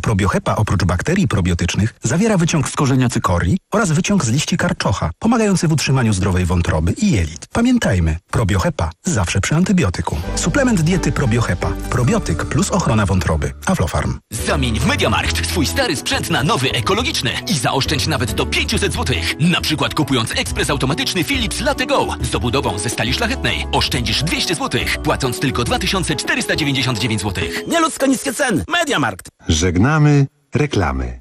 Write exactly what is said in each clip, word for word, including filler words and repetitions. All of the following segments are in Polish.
probiohepa oprócz bakterii probiotycznych zawiera wyciąg z korzenia cykorii oraz wyciąg z liści karczocha, pomagający w utrzymaniu zdrowej wątroby i jelit. Pamiętajmy, probiohepa zawsze przy antybiotyku. Suplement diety probiohepa. Probiotyk plus ochrona wątroby. Aflofarm. Zamień w MediaMarkt swój stary sprzęt na nowy, ekologiczny i zaoszczędź nawet do pięćset złotych. Na przykład kupując ekspres automatyczny Philips Latego z obudową ze stali szlachetnej oszczędzisz dwieście złotych, płacąc tylko dwa tysiące czterysta dziewięćdziesiąt dziewięć złotych. Nieludzko niskie ceny. MediaMarkt. Żegnamy reklamy.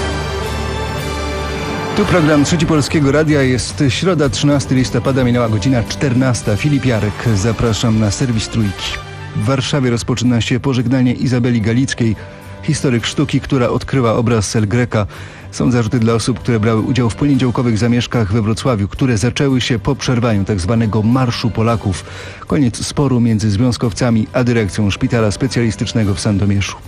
Tu program Trzeci Polskiego Radia. Jest środa, trzynastego listopada, minęła godzina czternasta. Filip Jarek, zapraszam na serwis Trójki. W Warszawie rozpoczyna się pożegnanie Izabeli Galickiej, historyk sztuki, która odkryła obraz El Greca. Są zarzuty dla osób, które brały udział w poniedziałkowych zamieszkach we Wrocławiu, które zaczęły się po przerwaniu tzw. Marszu Polaków. Koniec sporu między związkowcami a dyrekcją Szpitala Specjalistycznego w Sandomierzu.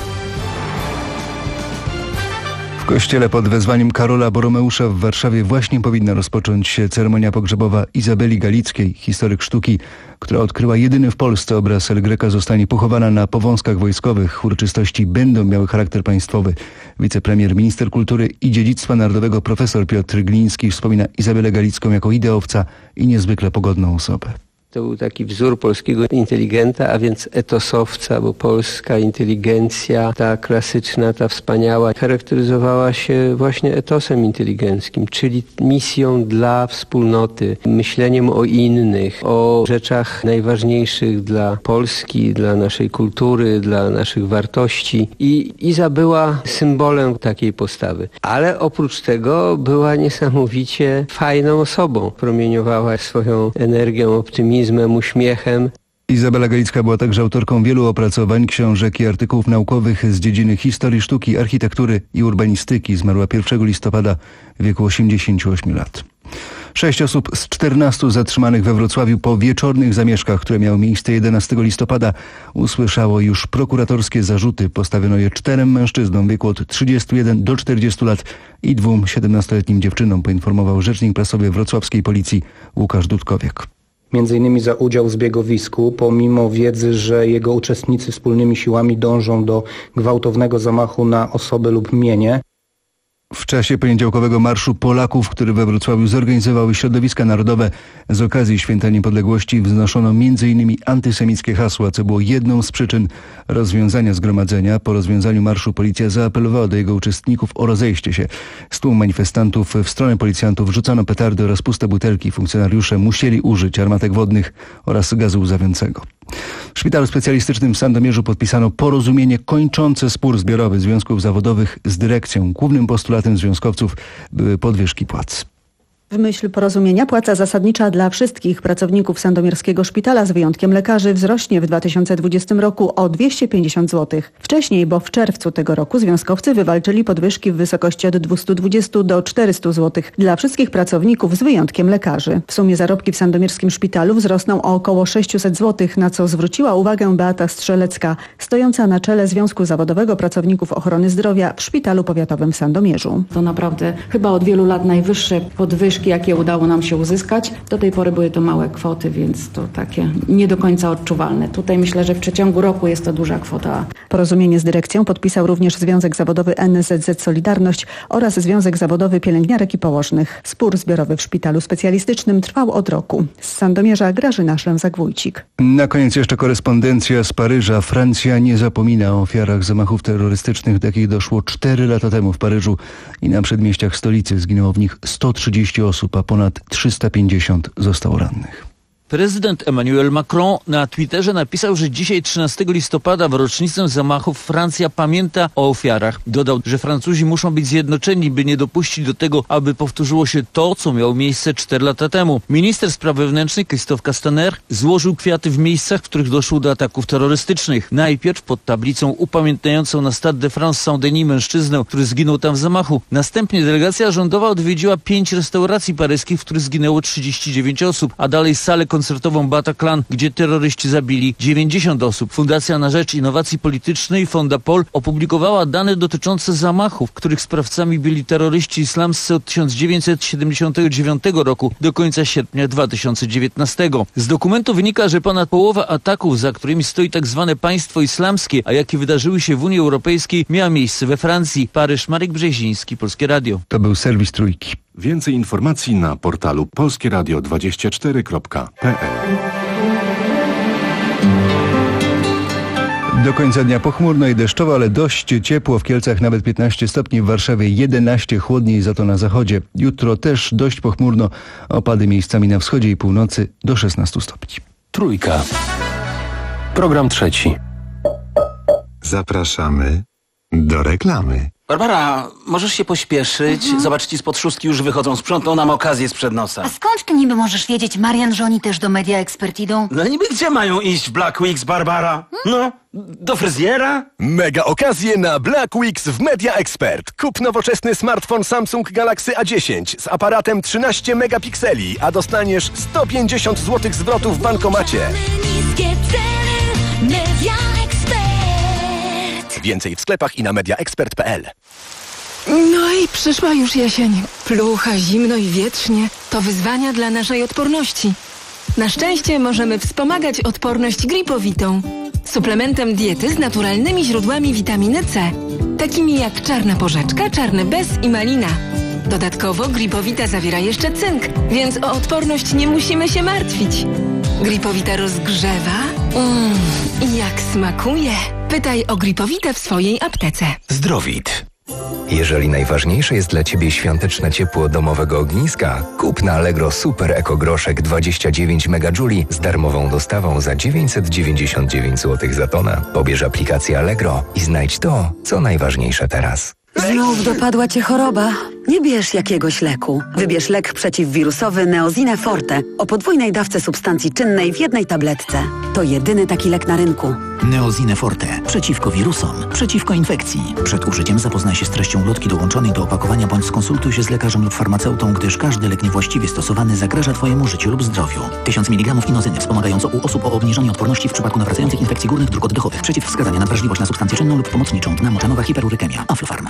W kościele pod wezwaniem Karola Boromeusza w Warszawie właśnie powinna rozpocząć się ceremonia pogrzebowa Izabeli Galickiej. Historyk sztuki, która odkryła jedyny w Polsce obraz El Greca, zostanie pochowana na Powązkach Wojskowych. Uroczystości będą miały charakter państwowy. Wicepremier, minister kultury i dziedzictwa narodowego profesor Piotr Gliński wspomina Izabelę Galicką jako ideowca i niezwykle pogodną osobę. To był taki wzór polskiego inteligenta, a więc etosowca, bo polska inteligencja, ta klasyczna, ta wspaniała, charakteryzowała się właśnie etosem inteligenckim, czyli misją dla wspólnoty, myśleniem o innych, o rzeczach najważniejszych dla Polski, dla naszej kultury, dla naszych wartości. I Iza była symbolem takiej postawy. Ale oprócz tego była niesamowicie fajną osobą. Promieniowała swoją energią, optymizmem, uśmiechem. Izabela Galicka była także autorką wielu opracowań, książek i artykułów naukowych z dziedziny historii sztuki, architektury i urbanistyki. Zmarła pierwszego listopada w wieku osiemdziesięciu ośmiu lat. Sześć osób z czternastu zatrzymanych we Wrocławiu po wieczornych zamieszkach, które miały miejsce jedenastego listopada, usłyszało już prokuratorskie zarzuty. Postawiono je czterem mężczyznom w wieku od trzydziestu jeden do czterdziestu lat i dwóm siedemnastoletnim dziewczynom, poinformował rzecznik prasowy wrocławskiej policji Łukasz Dudkowiak. Między innymi za udział w zbiegowisku, pomimo wiedzy, że jego uczestnicy wspólnymi siłami dążą do gwałtownego zamachu na osobę lub mienie. W czasie poniedziałkowego Marszu Polaków, który we Wrocławiu zorganizowały środowiska narodowe, z okazji Święta Niepodległości wznoszono między innymi antysemickie hasła, co było jedną z przyczyn rozwiązania zgromadzenia. Po rozwiązaniu marszu policja zaapelowała do jego uczestników o rozejście się. Z tłumu manifestantów w stronę policjantów rzucano petardy oraz puste butelki. Funkcjonariusze musieli użyć armatek wodnych oraz gazu łzawiącego. W Szpitalu Specjalistycznym w Sandomierzu podpisano porozumienie kończące spór zbiorowy związków zawodowych z dyrekcją. Głównym postulatem związkowców były podwyżki płac. W myśl porozumienia płaca zasadnicza dla wszystkich pracowników Sandomierskiego Szpitala z wyjątkiem lekarzy wzrośnie w dwa tysiące dwudziestym roku o dwieście pięćdziesiąt złotych. Wcześniej, bo w czerwcu tego roku związkowcy wywalczyli podwyżki w wysokości od dwieście dwadzieścia do czterystu złotych dla wszystkich pracowników z wyjątkiem lekarzy. W sumie zarobki w Sandomierskim Szpitalu wzrosną o około sześćset złotych, na co zwróciła uwagę Beata Strzelecka, stojąca na czele Związku Zawodowego Pracowników Ochrony Zdrowia w Szpitalu Powiatowym w Sandomierzu. To naprawdę chyba od wielu lat najwyższe podwyżki, jakie udało nam się uzyskać. Do tej pory były to małe kwoty, więc to takie nie do końca odczuwalne. Tutaj myślę, że w przeciągu roku jest to duża kwota. Porozumienie z dyrekcją podpisał również Związek Zawodowy N S Z Z Solidarność oraz Związek Zawodowy Pielęgniarek i Położnych. Spór zbiorowy w Szpitalu Specjalistycznym trwał od roku. Z Sandomierza Grażyna Szlem-Zagwójcik. Na koniec jeszcze korespondencja z Paryża. Francja nie zapomina o ofiarach zamachów terrorystycznych, do jakich doszło cztery lata temu w Paryżu i na przedmieściach stolicy. Zginęło w nich sto trzydzieści osób, a ponad trzysta pięćdziesiąt zostało rannych. Prezydent Emmanuel Macron na Twitterze napisał, że dzisiaj trzynastego listopada w rocznicę zamachów Francja pamięta o ofiarach. Dodał, że Francuzi muszą być zjednoczeni, by nie dopuścić do tego, aby powtórzyło się to, co miało miejsce cztery lata temu. Minister spraw wewnętrznych Christophe Castaner złożył kwiaty w miejscach, w których doszło do ataków terrorystycznych. Najpierw pod tablicą upamiętniającą na Stade de France Saint-Denis mężczyznę, który zginął tam w zamachu. Następnie delegacja rządowa odwiedziła pięć restauracji paryskich, w których zginęło trzydzieści dziewięć osób, a dalej salę koncertową Bataclan, gdzie terroryści zabili dziewięćdziesiąt osób. Fundacja na rzecz Innowacji Politycznej Fondapol opublikowała dane dotyczące zamachów, których sprawcami byli terroryści islamscy od tysiąc dziewięćset siedemdziesiątego dziewiątego roku do końca sierpnia dwa tysiące dziewiętnastego. Z dokumentu wynika, że ponad połowa ataków, za którymi stoi tak zwane państwo islamskie, a jakie wydarzyły się w Unii Europejskiej, miała miejsce we Francji. Paryż, Marek Brzeziński, Polskie Radio. To był serwis Trójki. Więcej informacji na portalu polskie radio dwadzieścia cztery kropka p l. Do końca dnia pochmurno i deszczowo, ale dość ciepło. W Kielcach nawet piętnaście stopni, w Warszawie jedenaście, chłodniej za to na zachodzie. Jutro też dość pochmurno, opady miejscami na wschodzie i północy do szesnastu stopni. Trójka. Program trzeci. Zapraszamy do reklamy. Barbara, możesz się pośpieszyć? Mhm. Zobacz, ci spod szóstki już wychodzą, sprzątną nam okazję sprzed nosa. A skąd ty niby możesz wiedzieć, Marian, że oni też do Media Expert idą? No niby gdzie mają iść w Black Weeks, Barbara? No, do fryzjera? Mega okazje na Black Weeks w Media Expert. Kup nowoczesny smartfon Samsung Galaxy A dziesięć z aparatem trzynaście megapikseli, a dostaniesz sto pięćdziesiąt złotych zwrotu w bankomacie. Więcej w sklepach i na media expert kropka p l. No i przyszła już jesień. Plucha, zimno i wietrznie. To wyzwania dla naszej odporności. Na szczęście możemy wspomagać odporność Gripowitą. Suplementem diety z naturalnymi źródłami witaminy C. Takimi jak czarna porzeczka, czarny bez i malina. Dodatkowo Gripowita zawiera jeszcze cynk, więc o odporność nie musimy się martwić. Gripowita rozgrzewa. Mmm, i jak smakuje. Pytaj o Gripowitę w swojej aptece. Zdrowit. Jeżeli najważniejsze jest dla Ciebie świąteczne ciepło domowego ogniska, kup na Allegro Super Eko Groszek dwadzieścia dziewięć megajouli z darmową dostawą za dziewięćset dziewięćdziesiąt dziewięć złotych za tonę. Pobierz aplikację Allegro i znajdź to, co najważniejsze teraz. Znów dopadła Cię choroba? Nie bierz jakiegoś leku. Wybierz lek przeciwwirusowy Neozine Forte o podwójnej dawce substancji czynnej w jednej tabletce. To jedyny taki lek na rynku. Neozine Forte. Przeciwko wirusom, przeciwko infekcji. Przed użyciem zapoznaj się z treścią ulotki dołączonej do opakowania bądź skonsultuj się z lekarzem lub farmaceutą, gdyż każdy lek niewłaściwie stosowany zagraża Twojemu życiu lub zdrowiu. tysiąc miligramów inozyny wspomagająco u osób o obniżonej odporności w przypadku nawracających infekcji górnych dróg oddechowych. Przeciwwskazania na wrażliwość na substancję czynną lub pomocniczą. Dna moczanowa hiperurykemia. Aflofarm.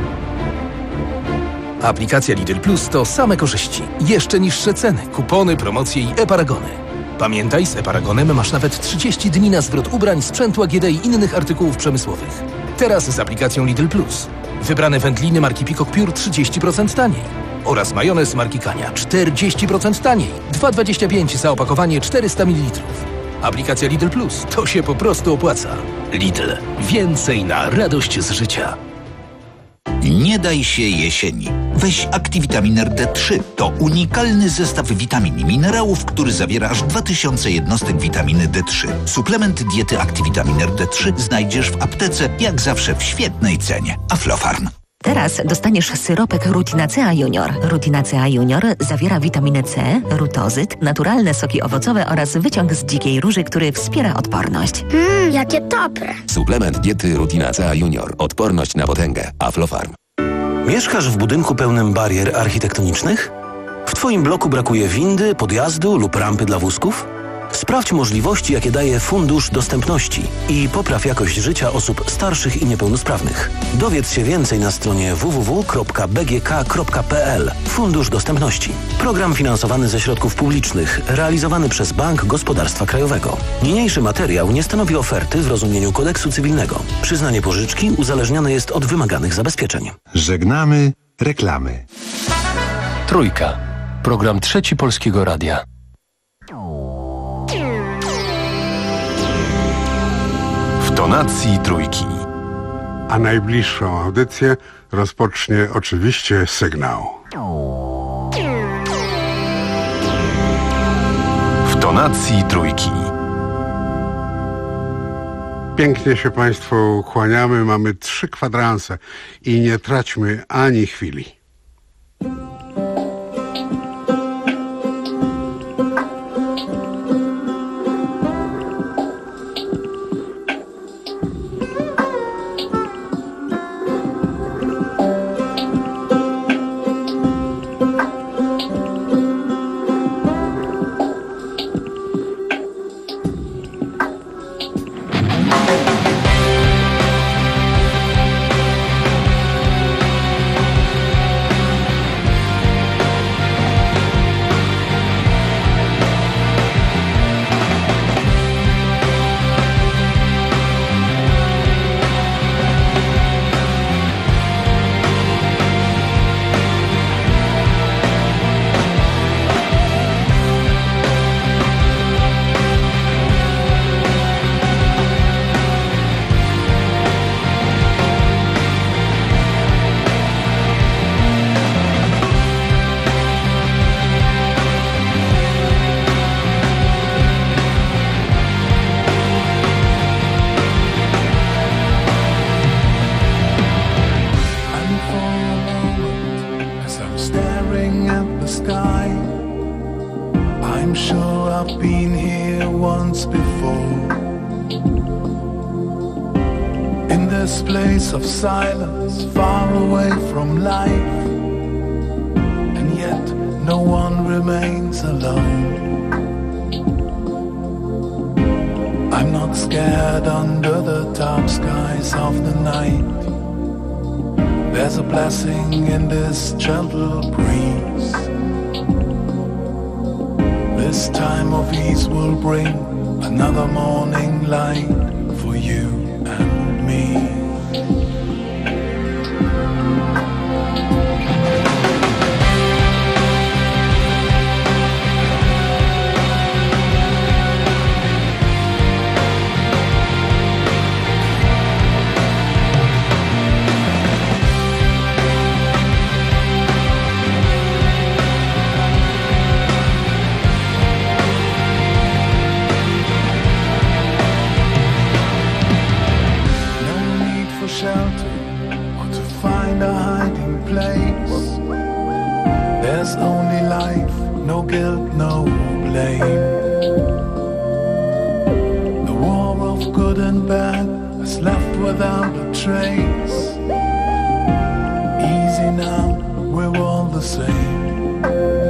Aplikacja Lidl Plus to same korzyści. Jeszcze niższe ceny, kupony, promocje i e-paragony. Pamiętaj, z e-paragonem masz nawet trzydzieści dni na zwrot ubrań, sprzętu A G D i innych artykułów przemysłowych. Teraz z aplikacją Lidl Plus. Wybrane wędliny marki Peacock Pure trzydzieści procent taniej. Oraz majonez marki Kania czterdzieści procent taniej. dwa dwadzieścia pięć za opakowanie czterysta mililitrów. Aplikacja Lidl Plus to się po prostu opłaca. Lidl. Więcej na radość z życia. Nie daj się jesieni. Weź Activitamin D trzy. To unikalny zestaw witamin i minerałów, który zawiera aż dwa tysiące jednostek witaminy D trzy. Suplement diety Activitamin D trzy znajdziesz w aptece, jak zawsze w świetnej cenie. Aflofarm. Teraz dostaniesz syropek Rutinacea Junior. Rutinacea Junior zawiera witaminę C, rutozyt, naturalne soki owocowe oraz wyciąg z dzikiej róży, który wspiera odporność. Mmm, jakie dobre. Suplement diety Rutinacea Junior. Odporność na potęgę. Aflofarm. Mieszkasz w budynku pełnym barier architektonicznych? W Twoim bloku brakuje windy, podjazdu lub rampy dla wózków? Sprawdź możliwości, jakie daje Fundusz Dostępności i popraw jakość życia osób starszych i niepełnosprawnych. Dowiedz się więcej na stronie w w w kropka b g k kropka p l. Fundusz Dostępności. Program finansowany ze środków publicznych, realizowany przez Bank Gospodarstwa Krajowego. Niniejszy materiał nie stanowi oferty w rozumieniu kodeksu cywilnego. Przyznanie pożyczki uzależnione jest od wymaganych zabezpieczeń. Żegnamy reklamy. Trójka. Program trzeci Polskiego Radia. W tonacji trójki. A najbliższą audycję rozpocznie oczywiście sygnał. W tonacji trójki. Pięknie się Państwu kłaniamy, mamy trzy kwadranse i nie traćmy ani chwili. I've been here once before. In this place of silence, far away from life, and yet no one remains alone. I'm not scared under the dark skies of the night. There's a blessing in this gentle breeze. This time of ease will bring another morning light for you and me. There's only life, no guilt, no blame. The war of good and bad is left without a trace. Easy now, we're all the same.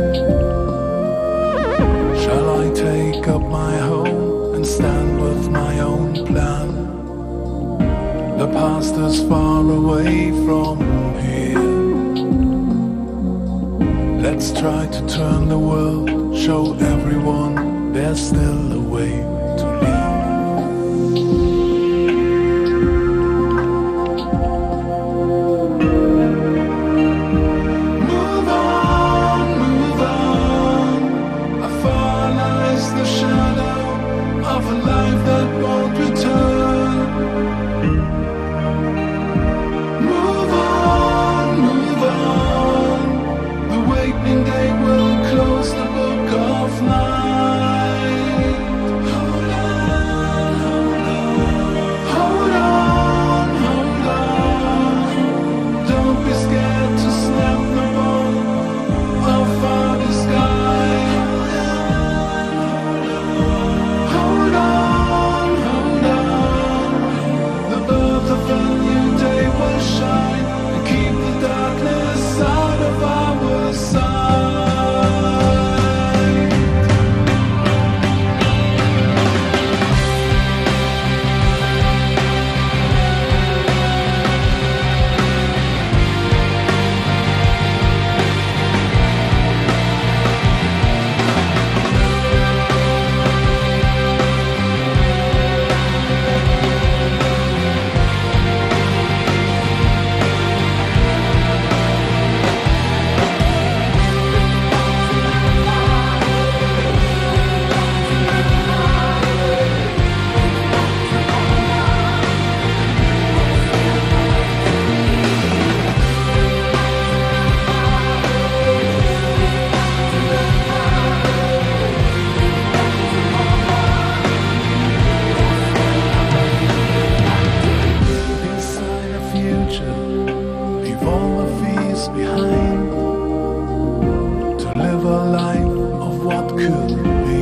Shall I take up my home and stand with my own plan? The past is far away from here. Let's try to turn the world, show everyone there's still a way to lead. Move on, move on. Afar lies the shadow of a life that won't return. Move on, move on. The wakening day will close the book of night. Hold on, hold on, hold on, hold on. Don't be scared to snap the bow of our sky. Hold on, hold on. The birth of a new day will shine and keep the darkness out of our sight. Design a future, leave all the fears behind, to live a life of what could be.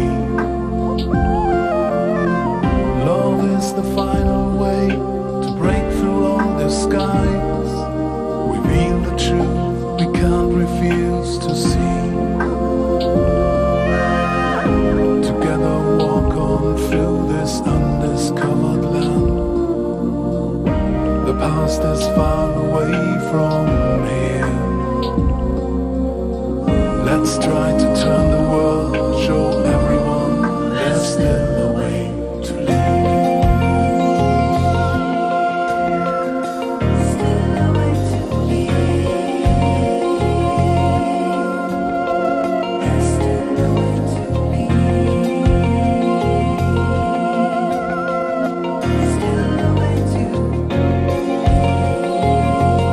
Love is the final way to break through all disguise, reveal the truth we can't refuse to see. Together walk on through this undiscovered land. The past is far away from here. Let's try to turn the world, show everyone there's still a way to lead. Still a way to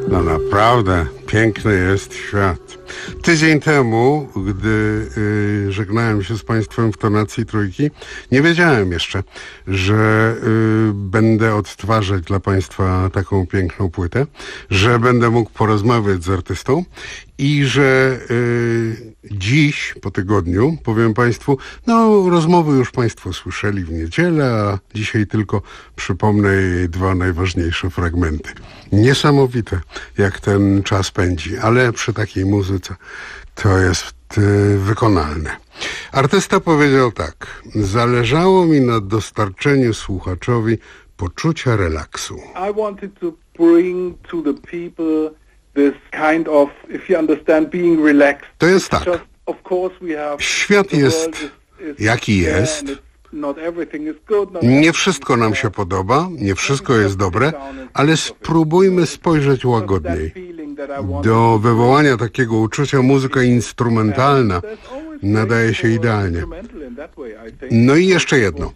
No naprawdę, piękny jest świat. Tydzień temu, gdy y, żegnałem się z Państwem w tonacji trójki, nie wiedziałem jeszcze, że y, będę odtwarzać dla Państwa taką piękną płytę, że będę mógł porozmawiać z artystą i że y, dziś, po tygodniu, powiem Państwu, no rozmowy już Państwo słyszeli w niedzielę, a dzisiaj tylko przypomnę jej dwa najważniejsze fragmenty. Niesamowite, jak ten czas pędzi, ale przy takiej muzyce to jest y, wykonalne. Artysta powiedział tak: zależało mi na dostarczeniu słuchaczowi poczucia relaksu. I wanted to bring to the people this kind of, if you understand, being relaxed. To jest tak. Just, of course we have, świat jest is, is jaki jest. Not everything is good, not nie wszystko nam się podoba, nie wszystko jest dobre, ale spróbujmy spojrzeć łagodniej. Do wywołania takiego uczucia muzyka instrumentalna nadaje się idealnie. No i jeszcze jedno.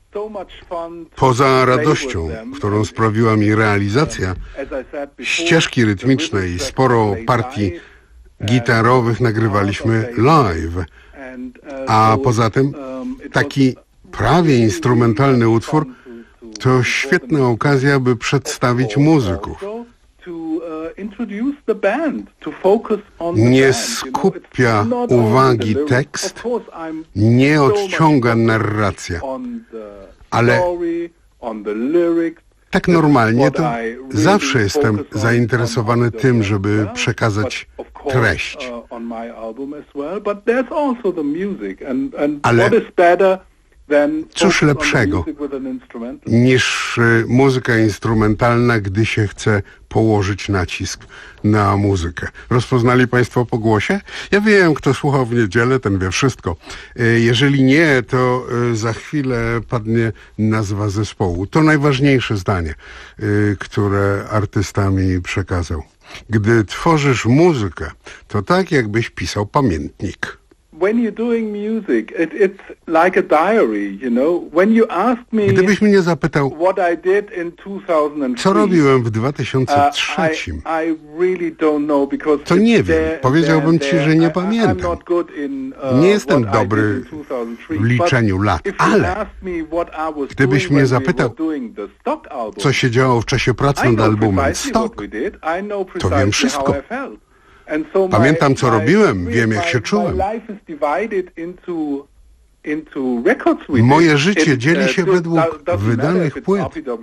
Poza radością, którą sprawiła mi realizacja ścieżki rytmicznej i sporo partii gitarowych nagrywaliśmy live, a poza tym taki prawie instrumentalny utwór to świetna okazja, by przedstawić muzyków. Nie skupia uwagi tekst, nie odciąga narracja, ale tak normalnie to zawsze jestem zainteresowany tym, żeby przekazać treść. Ale cóż lepszego niż muzyka instrumentalna, gdy się chce położyć nacisk na muzykę. Rozpoznali Państwo po głosie? Ja wiem, kto słuchał w niedzielę, ten wie wszystko. Jeżeli nie, to za chwilę padnie nazwa zespołu. To najważniejsze zdanie, które artysta mi przekazał. Gdy tworzysz muzykę, to tak jakbyś pisał pamiętnik. When you're doing music, it, it's like a diary, you know. When you ask me Gdybyś mnie zapytał, what I did in two thousand three, co robiłem w dwa tysiące trzecim, uh, I, I really don't know, because to nie wiem. there, Powiedziałbym there, Ci, że nie I, pamiętam. In, uh, nie jestem dobry w liczeniu lat, ale gdybyś mnie zapytał, co się działo w czasie pracy nad albumem Stock, to wiem wszystko. Pamiętam, co robiłem, wiem, jak się czułem. Moje życie dzieli się według wydanych płyt.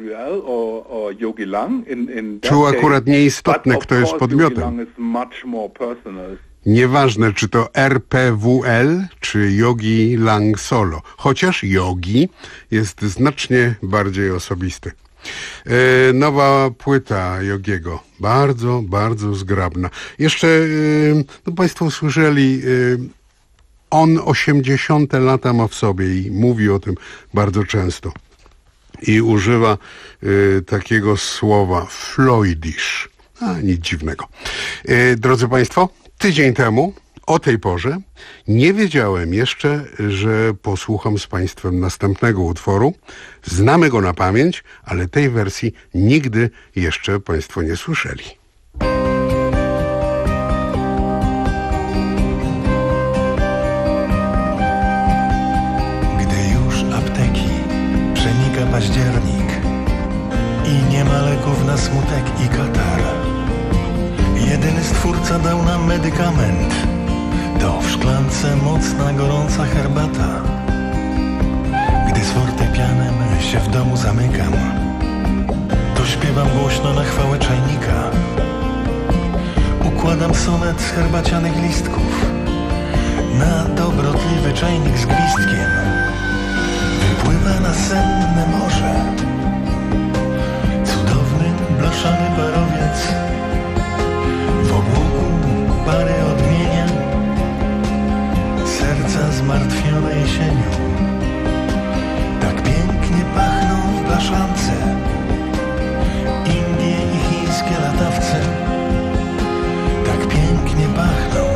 Tu akurat nieistotne, kto jest podmiotem. Nieważne, czy to R P W L, czy Yogi Lang Solo. Chociaż Yogi jest znacznie bardziej osobisty. E, nowa płyta Yogiego. Bardzo, bardzo zgrabna. Jeszcze, e, no Państwo słyszeli, e, on osiemdziesiąte lata ma w sobie i mówi o tym bardzo często. I używa e, takiego słowa Floydish. A, nic dziwnego. E, drodzy Państwo, tydzień temu o tej porze nie wiedziałem jeszcze, że posłucham z Państwem następnego utworu. Znamy go na pamięć, ale tej wersji nigdy jeszcze Państwo nie słyszeli. Gdy już apteki przenika październik i nie ma leków na smutek i katar, jedyny stwórca dał nam medykament. To w szklance mocna, gorąca herbata. Gdy z fortepianem się w domu zamykam, to śpiewam głośno na chwałę czajnika. Układam sonet z herbacianych listków na dobrotliwy czajnik z gwizdkiem. Wypływa na senne morze cudowny, blaszany parowiec. W obłoku pary odmienia serca zmartwione jesienią. Tak pięknie pachną w blaszance Indie i chińskie latawce. Tak pięknie pachną.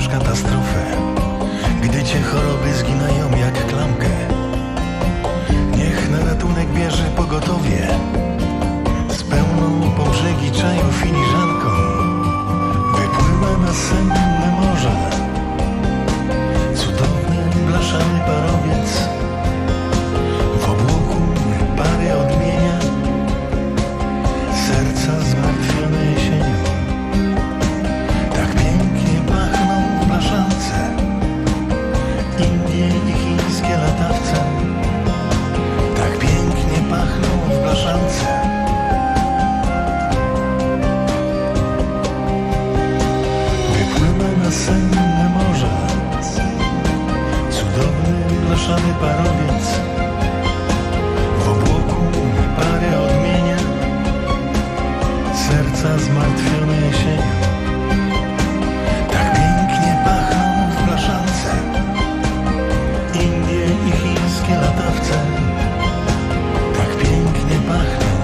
już katastrofę, gdy cię choroby zginają jak klamkę. Niech na ratunek bierze pogotowie, z pełną po brzegi czaju filiżanką. Wypływa na senne morze cudowny blaszany parowiec, w obłoku pary odmienia serca zmartwione jesienią. Tak pięknie pachną w blaszance Indie i chińskie latawce. Tak pięknie pachną w blaszance. Wypływa na senne morze cudowny blaszany parowiec, w obłoku parę odmienia serca zmartwione jesienią. Tak pięknie pachną w blaszance Indie i chińskie latawce. Tak pięknie pachną.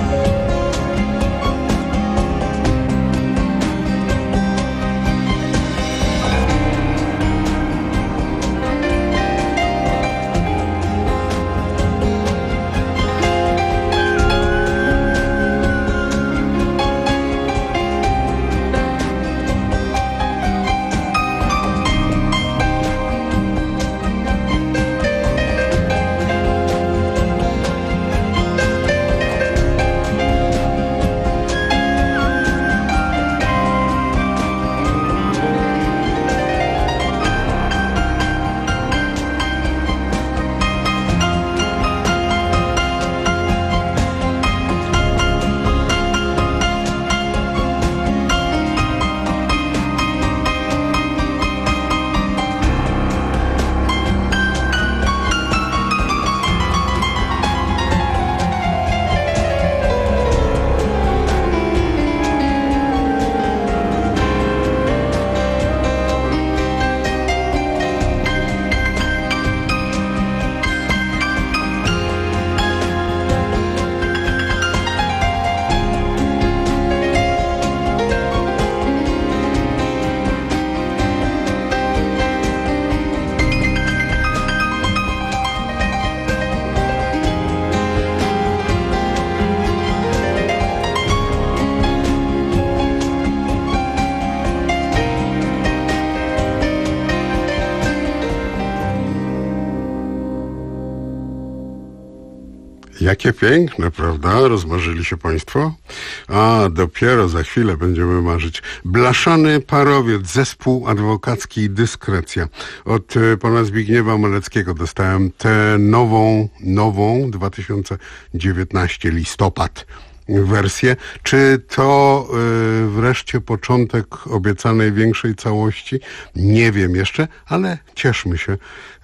Jakie piękne, prawda? Rozmarzyli się państwo? A, dopiero za chwilę będziemy marzyć. Blaszany parowiec, zespół adwokacki Dyskrecja. Od y, pana Zbigniewa Maleckiego dostałem tę nową, nową, dwa tysiące dziewiętnasty listopad wersję. Czy to y, wreszcie początek obiecanej większej całości? Nie wiem jeszcze, ale cieszmy się y,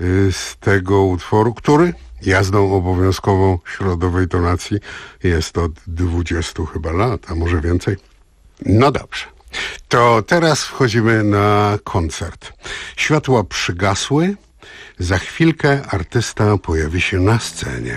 z tego utworu, który jazdą obowiązkową środowej tonacji jest od dwudziestu chyba lat, a może więcej. No dobrze. To teraz wchodzimy na koncert. Światła przygasły. Za chwilkę artysta pojawi się na scenie.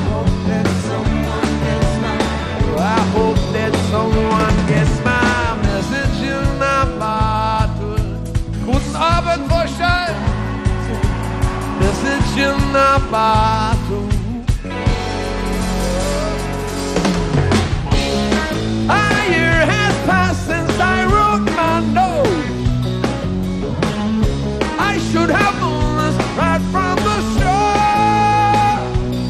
Someone gets my bottle. A year has passed since I wrote my note. I should have known this right from the start.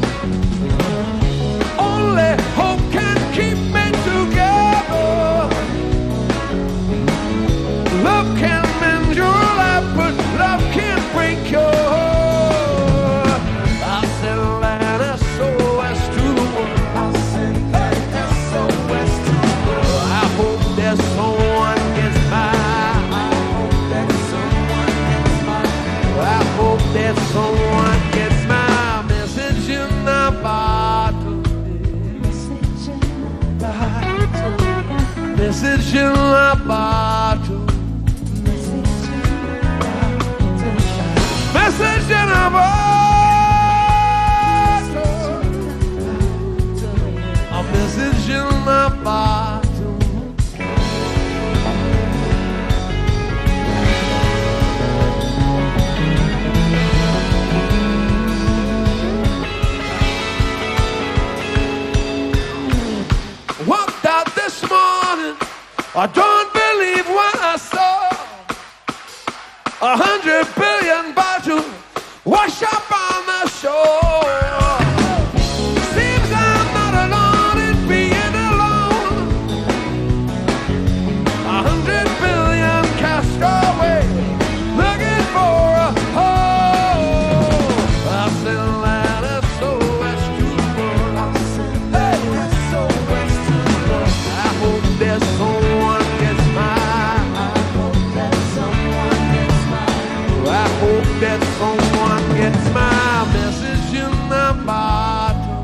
Only hope can keep me together. Love can mend your life, but love can't break your heart. I send that S O S to the world. I send that S O S to the world. I hope that someone gets mine. I hope that someone gets mine. I hope that someone gets my message in the bottle. Message in the bottle. Message in the bottle. Message in a bottle. A message in a bottle. Walked out this morning, I don't believe what I saw. A hundred billion bottles wash up on the shore. Seems I'm not alone in being alone. A hundred billion cast away, looking for a home. I send that S O S to the world. I send that S O S to the world. I hope there's someone gets mine. I hope that someone gets mine. I hope that someone gets my message in the bottle.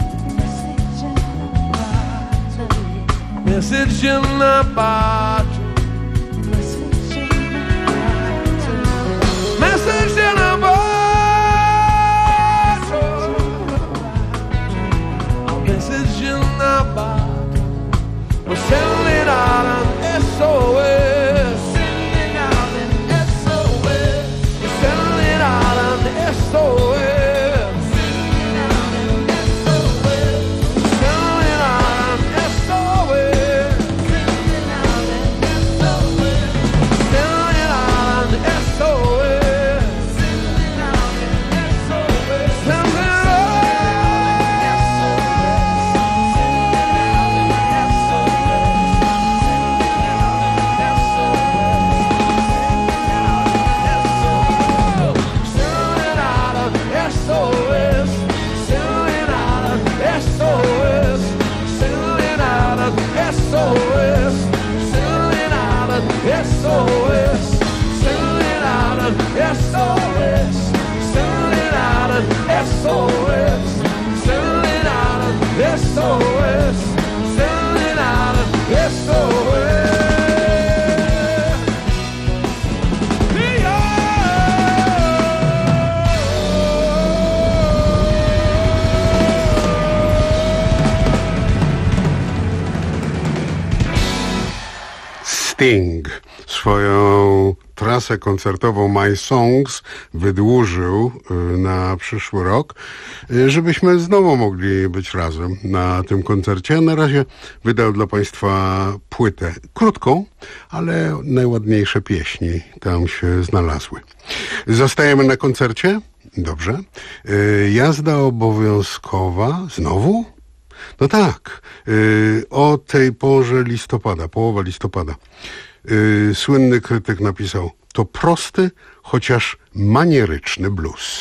Message in the bottle. Message in a bottle. A message in the bottle. We're sending out an S O S. Sending out an S O S. We're sending out an S O S. Sending out an S O S. Sending out an S O S. Sending out an S O S. Sending out an S O S. Sending out an S O S. Sending out S O S, sending out an S O S, sending out an S O S, sending out an S O S, sending out an S O S. Sting swoją trasę koncertową My Songs wydłużył na przyszły rok, żebyśmy znowu mogli być razem na tym koncercie. Na razie wydał dla Państwa płytę krótką, ale najładniejsze pieśni tam się znalazły. Zostajemy na koncercie? Dobrze. Jazda obowiązkowa? Znowu? No tak, yy, o tej porze listopada, połowa listopada. Yy, słynny krytyk napisał: to prosty, chociaż manieryczny blues.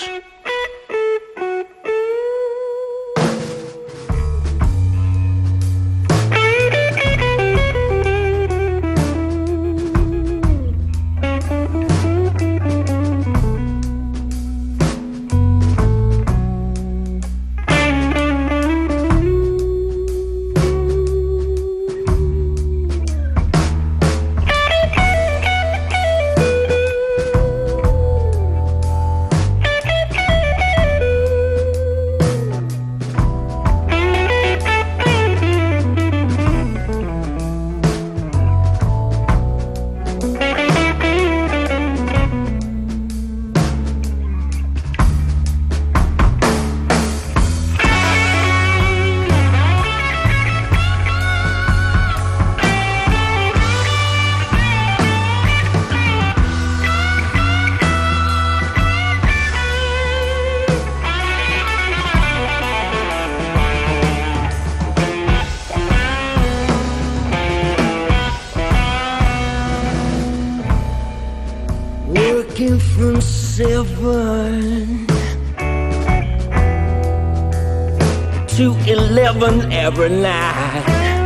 from seven to eleven every night.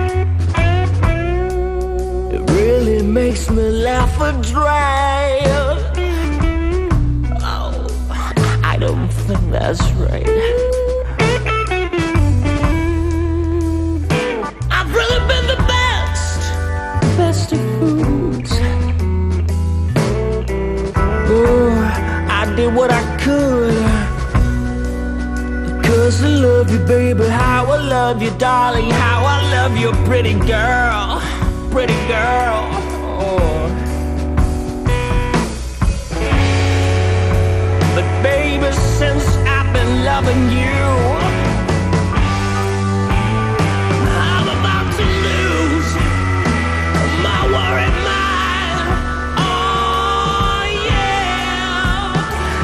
It really makes me laugh or dry. Oh, I don't think that's right. I've really been the best, best of foods. Oh, I did what I could. Cause I love you, baby, how I love you, darling, how I love you, pretty girl, pretty girl. Oh. But baby, since I've been loving you, I'm about to lose my worried mind. Oh yeah.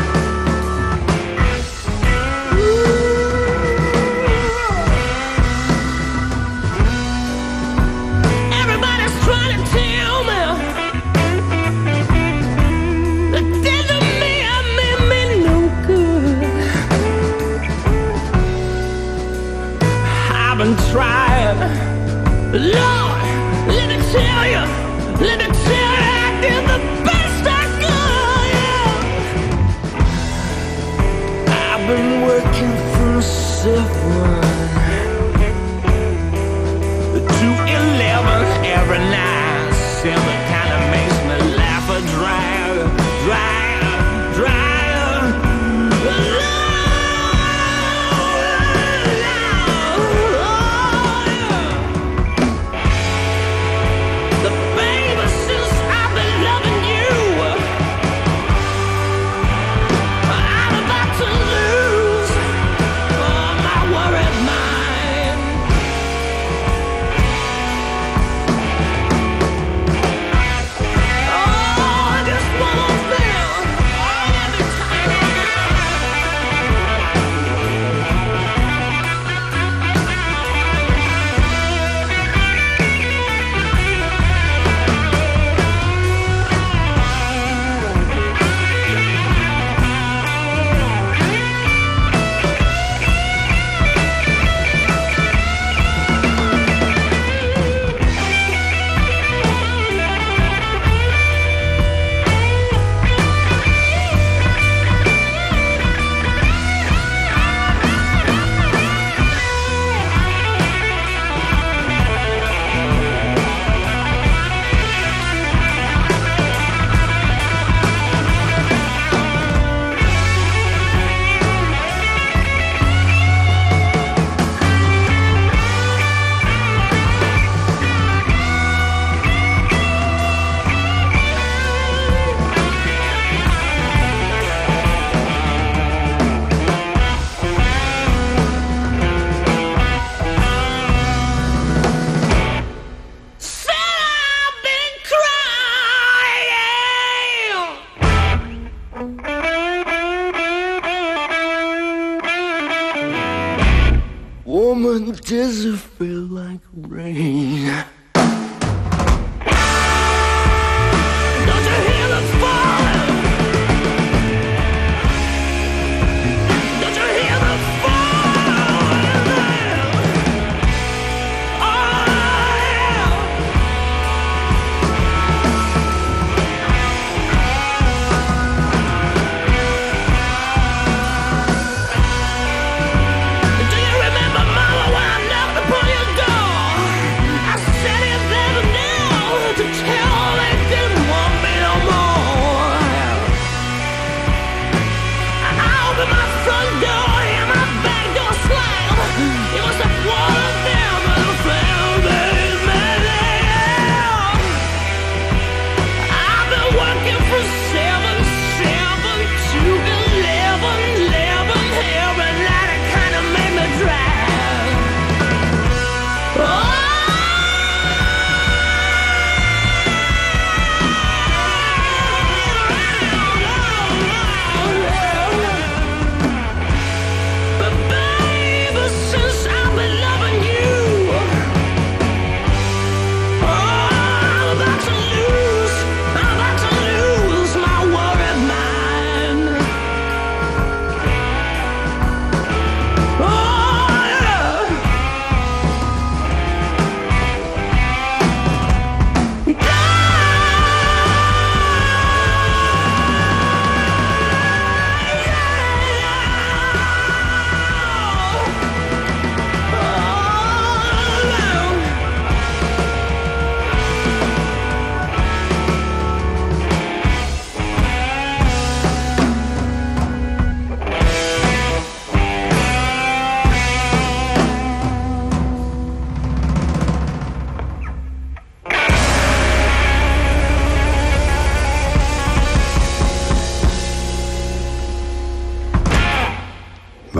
Everybody's trying to tell me that this is me, I made me no good. I've been trying, Lord, let me tell you, let me tell you, I did the best I could. I've been working from seven to eleven every night. Seven kind of makes me laugh or dry, dry, dry. The baby, since I've been loving you, I'm about to lose all my worried mind. Oh, just one more thing. Woman, does it feel like rain? Don't you hear the falling? Don't you hear the falling? Oh, yeah. Do you remember, Mama, when I knocked upon your door? I said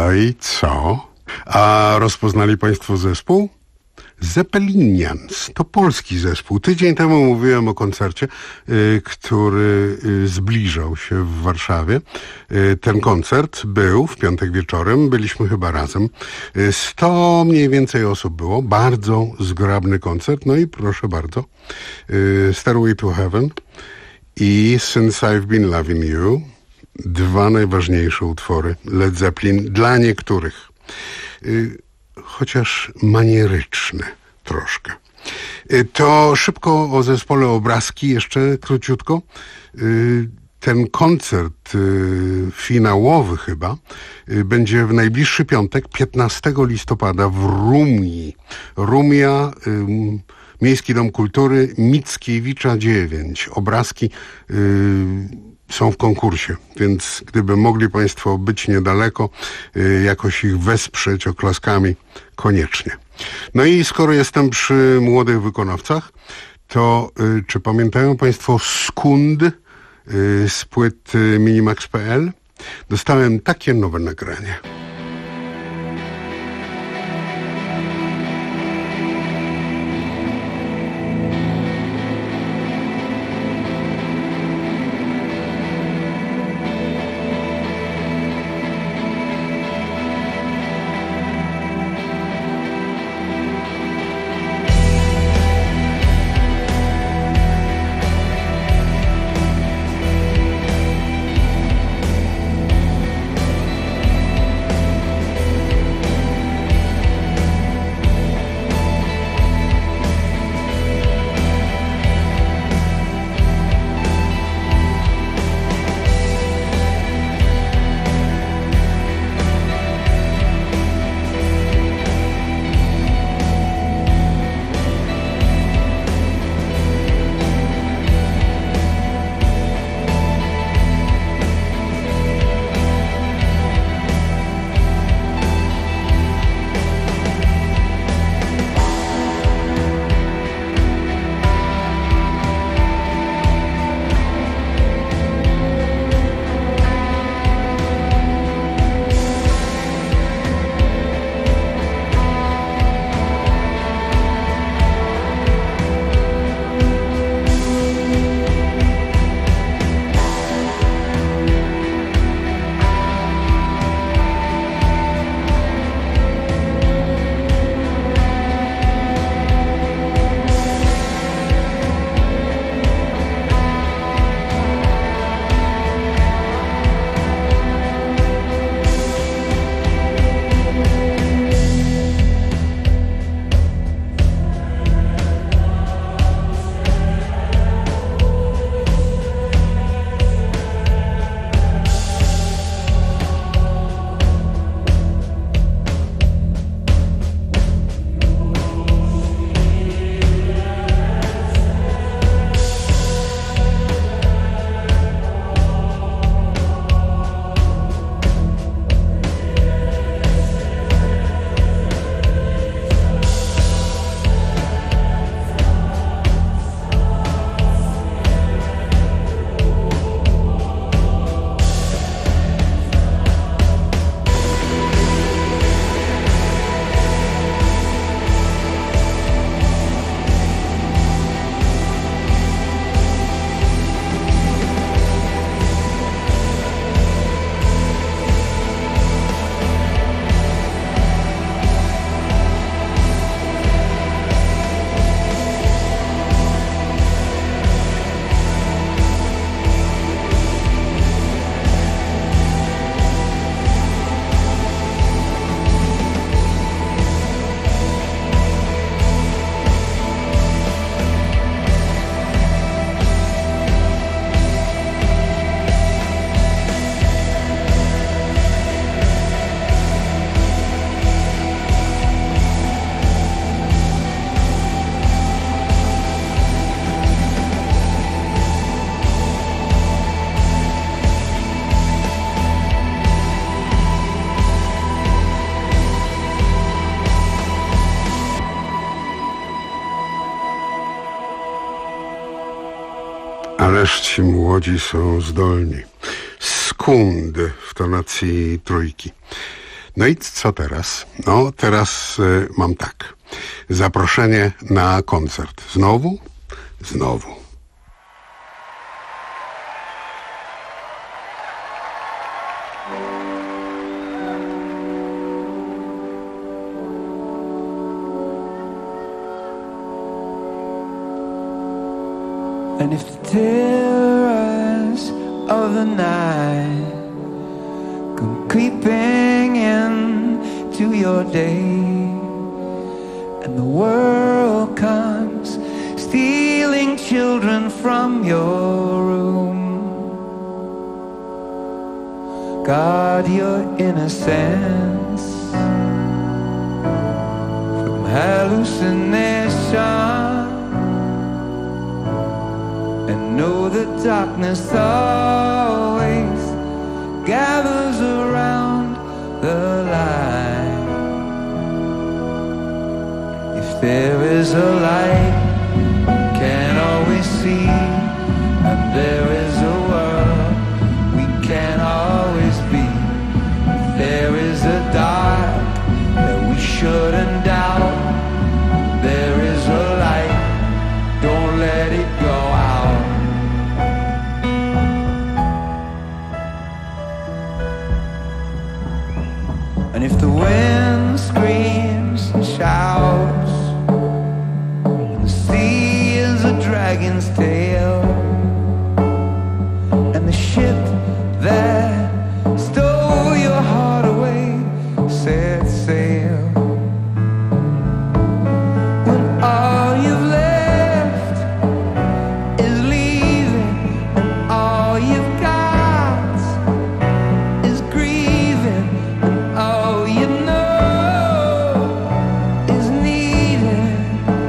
No i co? A rozpoznali państwo zespół? Zeppelinians. To polski zespół. Tydzień temu mówiłem o koncercie, y, który y, zbliżał się w Warszawie. Y, ten koncert był w piątek wieczorem. Byliśmy chyba razem. Y, sto mniej więcej osób było. Bardzo zgrabny koncert. No i proszę bardzo. Y, Stairway to Heaven i Since I've Been Loving You. Dwa najważniejsze utwory Led Zeppelin dla niektórych. Y, chociaż manieryczne troszkę. To szybko o zespole Obrazki, jeszcze króciutko. Ten koncert finałowy chyba będzie w najbliższy piątek, piętnastego listopada w Rumii. Rumia, Miejski Dom Kultury, Mickiewicza dziewięć. Obrazki są w konkursie, więc gdyby mogli państwo być niedaleko, y, jakoś ich wesprzeć oklaskami, koniecznie. No i skoro jestem przy młodych wykonawcach, to y, czy pamiętają państwo Skund y, z płyt y, Minimax kropka p l? Dostałem takie nowe nagranie. Ależ ci młodzi są zdolni. Skund w tonacji trójki. No i co teraz? No teraz y, mam tak. Zaproszenie na koncert. Znowu? Znowu. And if the terrors of the night come creeping in to your day, and the world comes stealing children from your room, guard your innocence from hallucination. And know that darkness always gathers around the light. If there is a light, we can always see, and there is a world we can always be. If there is a dark that we shouldn't doubt, there is a light, don't let it go out. And if the wind screams and shouts, and the sea is a dragon's tail, and the ship that stole your heart away set sail, when all you've left is leaving, and all you've got is grieving, and all you know is needing.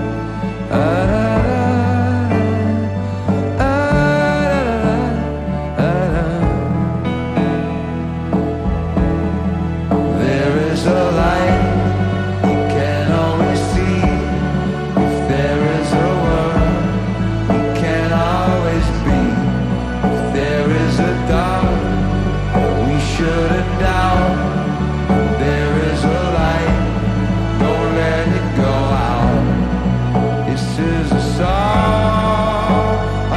There is a light you can always see. If there is a world we can always be. If there is a dark we shouldn't doubt, there is a light, don't let it go out. This is a song, a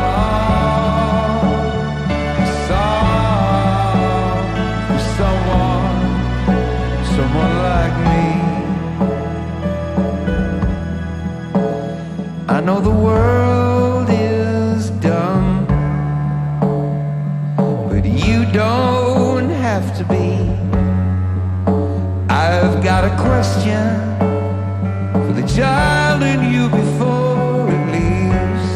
song for someone, someone like me. I know the world is dumb, but you don't have to be. I've got a question for the child in you before it leaves.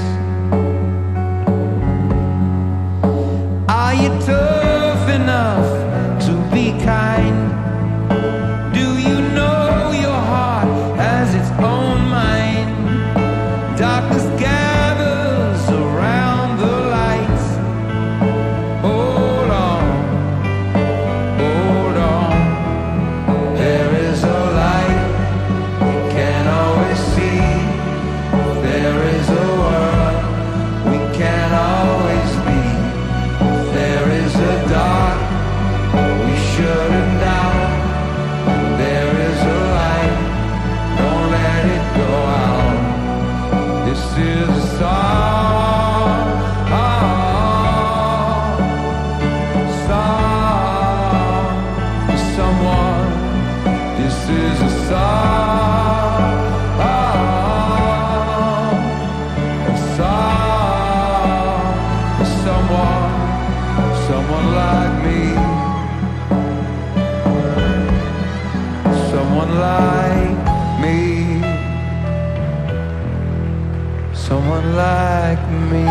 Are you tough enough to be kind? Do you know your heart has its own mind? Darkness gathers around the lights. Hold on, hold on. There is a light you can always see. There is a world we can always be. There is a dark we shouldn't doubt. There is a light, don't let it go out. This is a song, song for someone. This is a song, a song for someone, someone like me, someone like me, someone like me.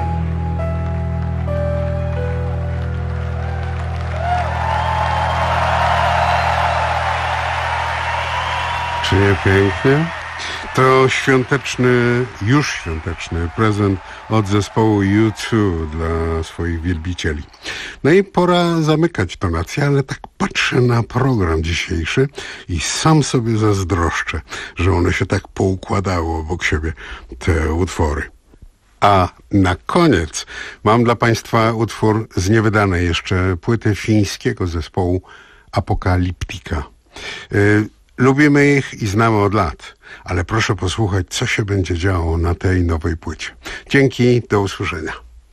Czy nie pięknie? To świąteczny, już świąteczny prezent od zespołu U dwa dla swoich wielbicieli. No i pora zamykać tonację, ale tak patrzę na program dzisiejszy i sam sobie zazdroszczę, że one się tak poukładało obok siebie, te utwory. A na koniec mam dla Państwa utwór z niewydanej jeszcze płyty fińskiego zespołu Apokaliptika. Yy, lubimy ich i znamy od lat, ale proszę posłuchać, co się będzie działo na tej nowej płycie. Dzięki, do usłyszenia.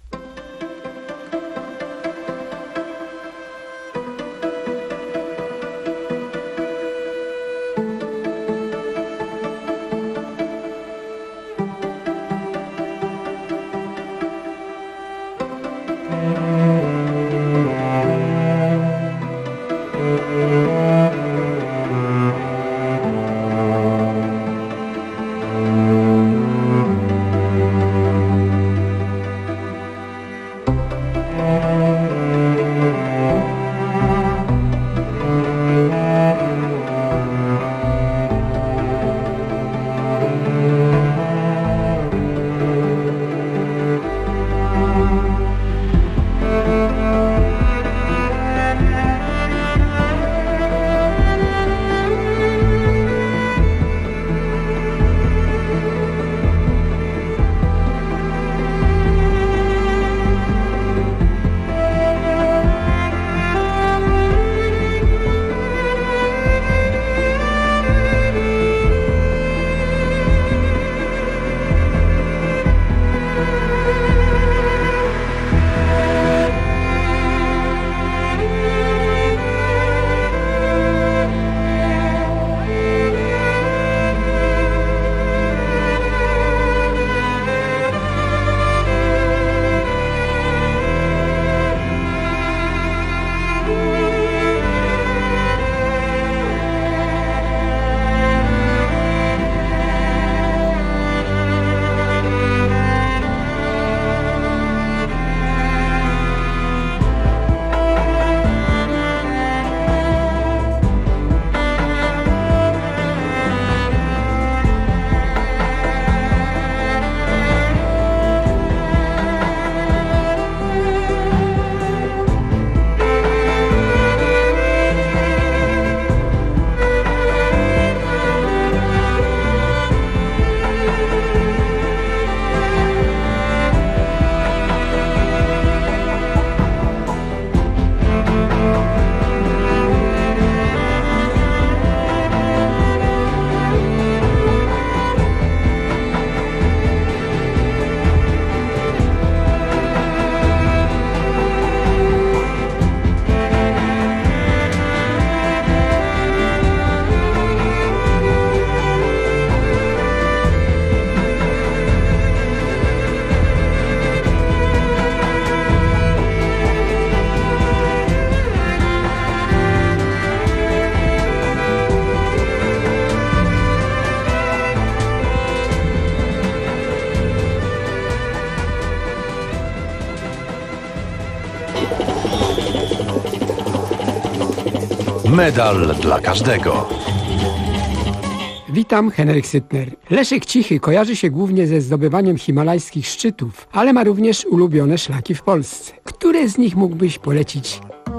Medal dla każdego. Witam, Henryk Sytner. Leszek Cichy kojarzy się głównie ze zdobywaniem himalajskich szczytów, ale ma również ulubione szlaki w Polsce. Które z nich mógłbyś polecić?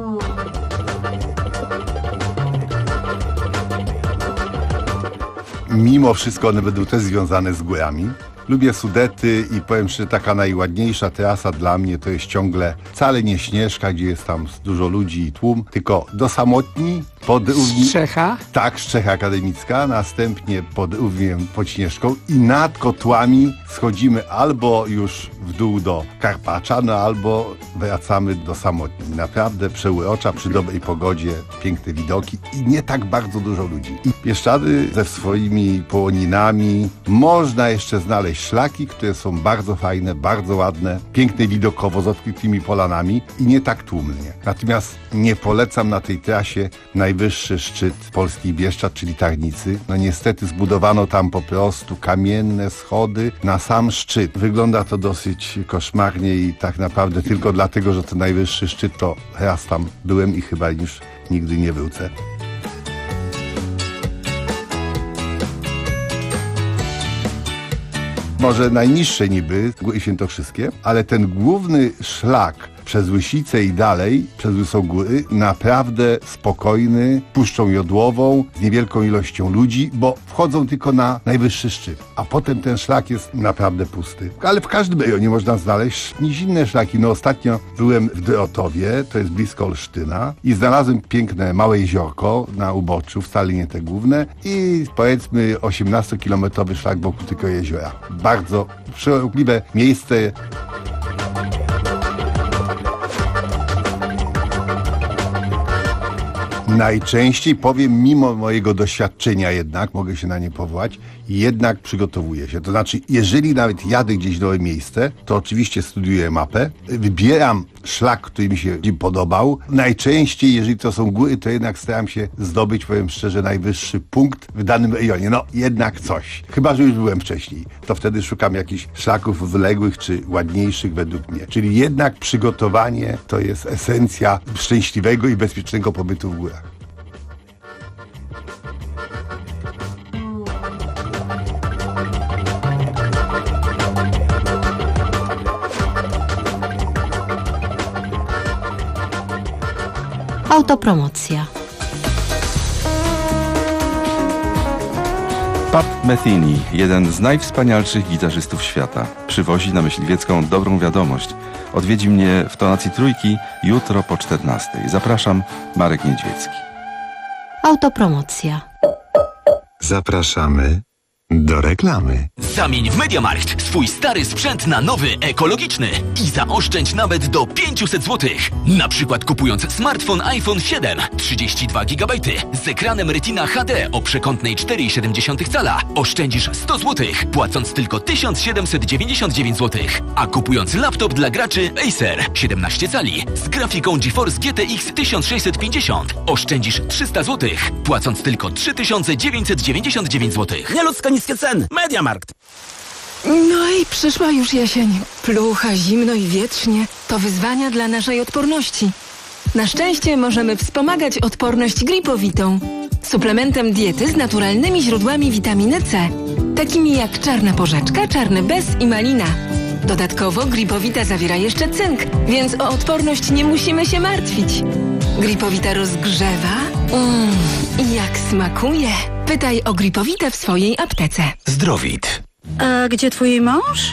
Mimo wszystko one będą też związane z górami. Lubię Sudety i powiem szczerze, taka najładniejsza trasa dla mnie to jest ciągle wcale nie Śnieżka, gdzie jest tam dużo ludzi i tłum, tylko do Samotni, pod Strzecha? Tak, Strzecha Akademicka, następnie pod Równiem, pod Śnieżką i nad Kotłami schodzimy albo już w dół do Karpacza, no albo wracamy do Samotni. Naprawdę przeurocza, przy dobrej pogodzie, piękne widoki i nie tak bardzo dużo ludzi. I Bieszczady ze swoimi połoninami, można jeszcze znaleźć szlaki, które są bardzo fajne, bardzo ładne, piękne widokowo z odkrytymi polanami i nie tak tłumnie. Natomiast nie polecam na tej trasie najwyższy szczyt polskich Bieszczad, czyli Tarnicy. No niestety zbudowano tam po prostu kamienne schody na sam szczyt. Wygląda to dosyć koszmarnie i tak naprawdę tylko dlatego, że to najwyższy szczyt, to raz tam byłem i chyba już nigdy nie wrócę. Może najniższe niby, Góry Świętokrzyskie, ale ten główny szlak przez Łysicę i dalej, przez Łysogóry, naprawdę spokojny, puszczą jodłową, z niewielką ilością ludzi, bo wchodzą tylko na najwyższy szczyt, a potem ten szlak jest naprawdę pusty. Ale w każdym rejonie można znaleźć inne szlaki. No ostatnio byłem w Drotowie, to jest blisko Olsztyna, i znalazłem piękne małe jeziorko na uboczu, wcale nie te główne, i powiedzmy osiemnastokilometrowy szlak wokół tego jeziora. Bardzo przełogliwe miejsce. Najczęściej powiem, mimo mojego doświadczenia jednak, mogę się na nie powołać, jednak przygotowuję się. To znaczy, jeżeli nawet jadę gdzieś w nowe miejsce, to oczywiście studiuję mapę, wybieram szlak, który mi się podobał. Najczęściej, jeżeli to są góry, to jednak staram się zdobyć, powiem szczerze, najwyższy punkt w danym rejonie. No, jednak coś. Chyba że już byłem wcześniej. To wtedy szukam jakichś szlaków wyległych, czy ładniejszych według mnie. Czyli jednak przygotowanie to jest esencja szczęśliwego i bezpiecznego pobytu w górach. Autopromocja. Pat Metheny, jeden z najwspanialszych gitarzystów świata, przywozi na Myśliwiecką dobrą wiadomość. Odwiedzi mnie w tonacji trójki jutro po czternastej. Zapraszam, Marek Niedźwiecki. Autopromocja. Zapraszamy do reklamy. Zamień w MediaMarkt swój stary sprzęt na nowy, ekologiczny i zaoszczędź nawet do pięćset złotych. Na przykład kupując smartfon iPhone siedem, trzydzieści dwa gigabajty z ekranem Retina H D o przekątnej cztery i siedem cala oszczędzisz sto złotych, płacąc tylko tysiąc siedemset dziewięćdziesiąt dziewięć złotych. A kupując laptop dla graczy Acer siedemnaście cali z grafiką GeForce G T X tysiąc sześćset pięćdziesiąt oszczędzisz trzysta złotych, płacąc tylko trzy tysiące dziewięćset dziewięćdziesiąt dziewięć złotych. Nieludzko niskie ceny. MediaMarkt. No i przyszła już jesień. Plucha, zimno i wietrznie. To wyzwania dla naszej odporności. Na szczęście możemy wspomagać odporność gripowitą. Suplementem diety z naturalnymi źródłami witaminy C. Takimi jak czarna porzeczka, czarny bez i malina. Dodatkowo gripowita zawiera jeszcze cynk, więc o odporność nie musimy się martwić. Gripowita rozgrzewa. Mmm, i jak smakuje. Pytaj o gripowitę w swojej aptece. Zdrowit. A gdzie twój mąż?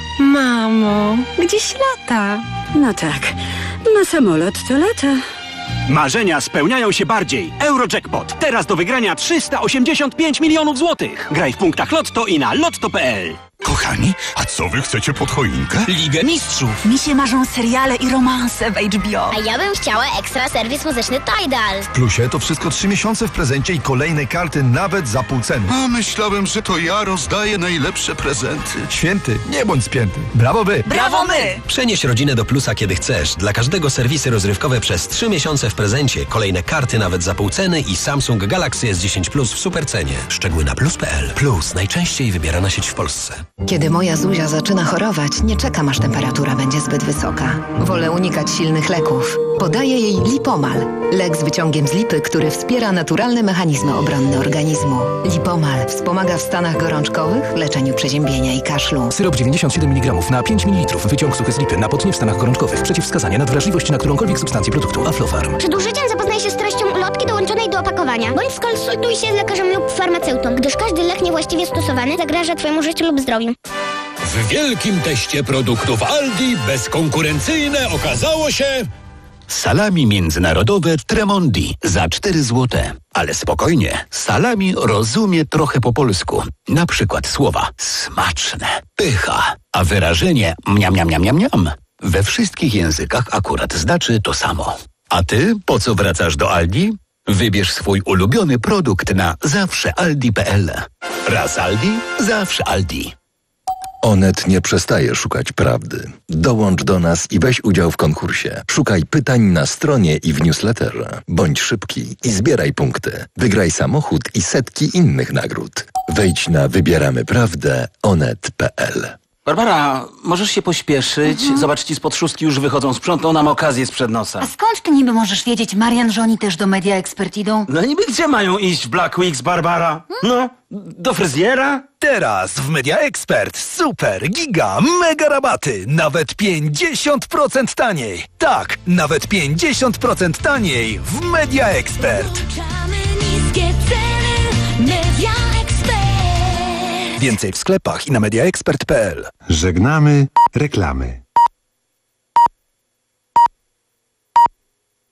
Mamo, gdzieś lata. No tak, na samolot to lata. Marzenia spełniają się bardziej. Eurojackpot. Teraz do wygrania trzysta osiemdziesiąt pięć milionów złotych. Graj w punktach Lotto i na lotto kropka p l. Kochani, a co wy chcecie pod choinkę? Ligę Mistrzów. Mi się marzą seriale i romanse w H B O. A ja bym chciała ekstra serwis muzyczny Tidal. W Plusie to wszystko trzy miesiące w prezencie i kolejne karty nawet za pół ceny. A myślałem, że to ja rozdaję najlepsze prezenty. Święty, nie bądź spięty. Brawo wy! Brawo my! Przenieś rodzinę do Plusa, kiedy chcesz. Dla każdego serwisy rozrywkowe przez trzy miesiące w prezencie, kolejne karty nawet za pół ceny i Samsung Galaxy S dziesięć Plus w supercenie. Szczegóły na plus kropka p l. Plus, najczęściej wybierana sieć w Polsce. Kiedy moja Zuzia zaczyna chorować, nie czekam, aż temperatura będzie zbyt wysoka. Wolę unikać silnych leków. Podaję jej Lipomal. Lek z wyciągiem z lipy, który wspiera naturalne mechanizmy obronne organizmu. Lipomal wspomaga w stanach gorączkowych, leczeniu przeziębienia i kaszlu. Syrop dziewięćdziesiąt siedem miligramów na pięć mililitrów. Wyciąg suchy z lipy na potnie w stanach gorączkowych. Przeciwwskazania na wrażliwość na którąkolwiek substancję produktu Aflofarm. Przed użyciem zapoznaj się z treścią ulotki dołączonej do opakowania. Bądź skonsultuj się z lekarzem lub farmaceutą, gdyż każdy lek niewłaściwie stosowany zagraża twojemu życiu lub zdrowiu. W wielkim teście produktów Aldi bezkonkurencyjne okazało się... Salami międzynarodowe Tremondi za cztery złote. Ale spokojnie, salami rozumie trochę po polsku. Na przykład słowa smaczne, pycha, a wyrażenie mniam, mniam, mniam, mniam, mniam. We wszystkich językach akurat znaczy to samo. A ty po co wracasz do Aldi? Wybierz swój ulubiony produkt na zawsze aldi kropka p l. Raz Aldi, zawsze Aldi. Onet nie przestaje szukać prawdy. Dołącz do nas i weź udział w konkursie. Szukaj pytań na stronie i w newsletterze. Bądź szybki i zbieraj punkty. Wygraj samochód i setki innych nagród. Wejdź na wybieramy prawdę onet kropka p l. Barbara, możesz się pośpieszyć? Mhm. Zobacz, ci spod szóstki już wychodzą. Sprzątną nam okazję sprzed nosa. A skąd ty niby możesz wiedzieć, Marian, że oni też do Media Expert idą? No niby gdzie mają iść w Black Weeks, Barbara? No, do fryzjera? Teraz w Media Expert super, giga, mega rabaty. Nawet pięćdziesiąt procent taniej. Tak, nawet pięćdziesiąt procent taniej w Media Expert. Media Expert. Więcej w sklepach i na media expert kropka p l. Żegnamy reklamy.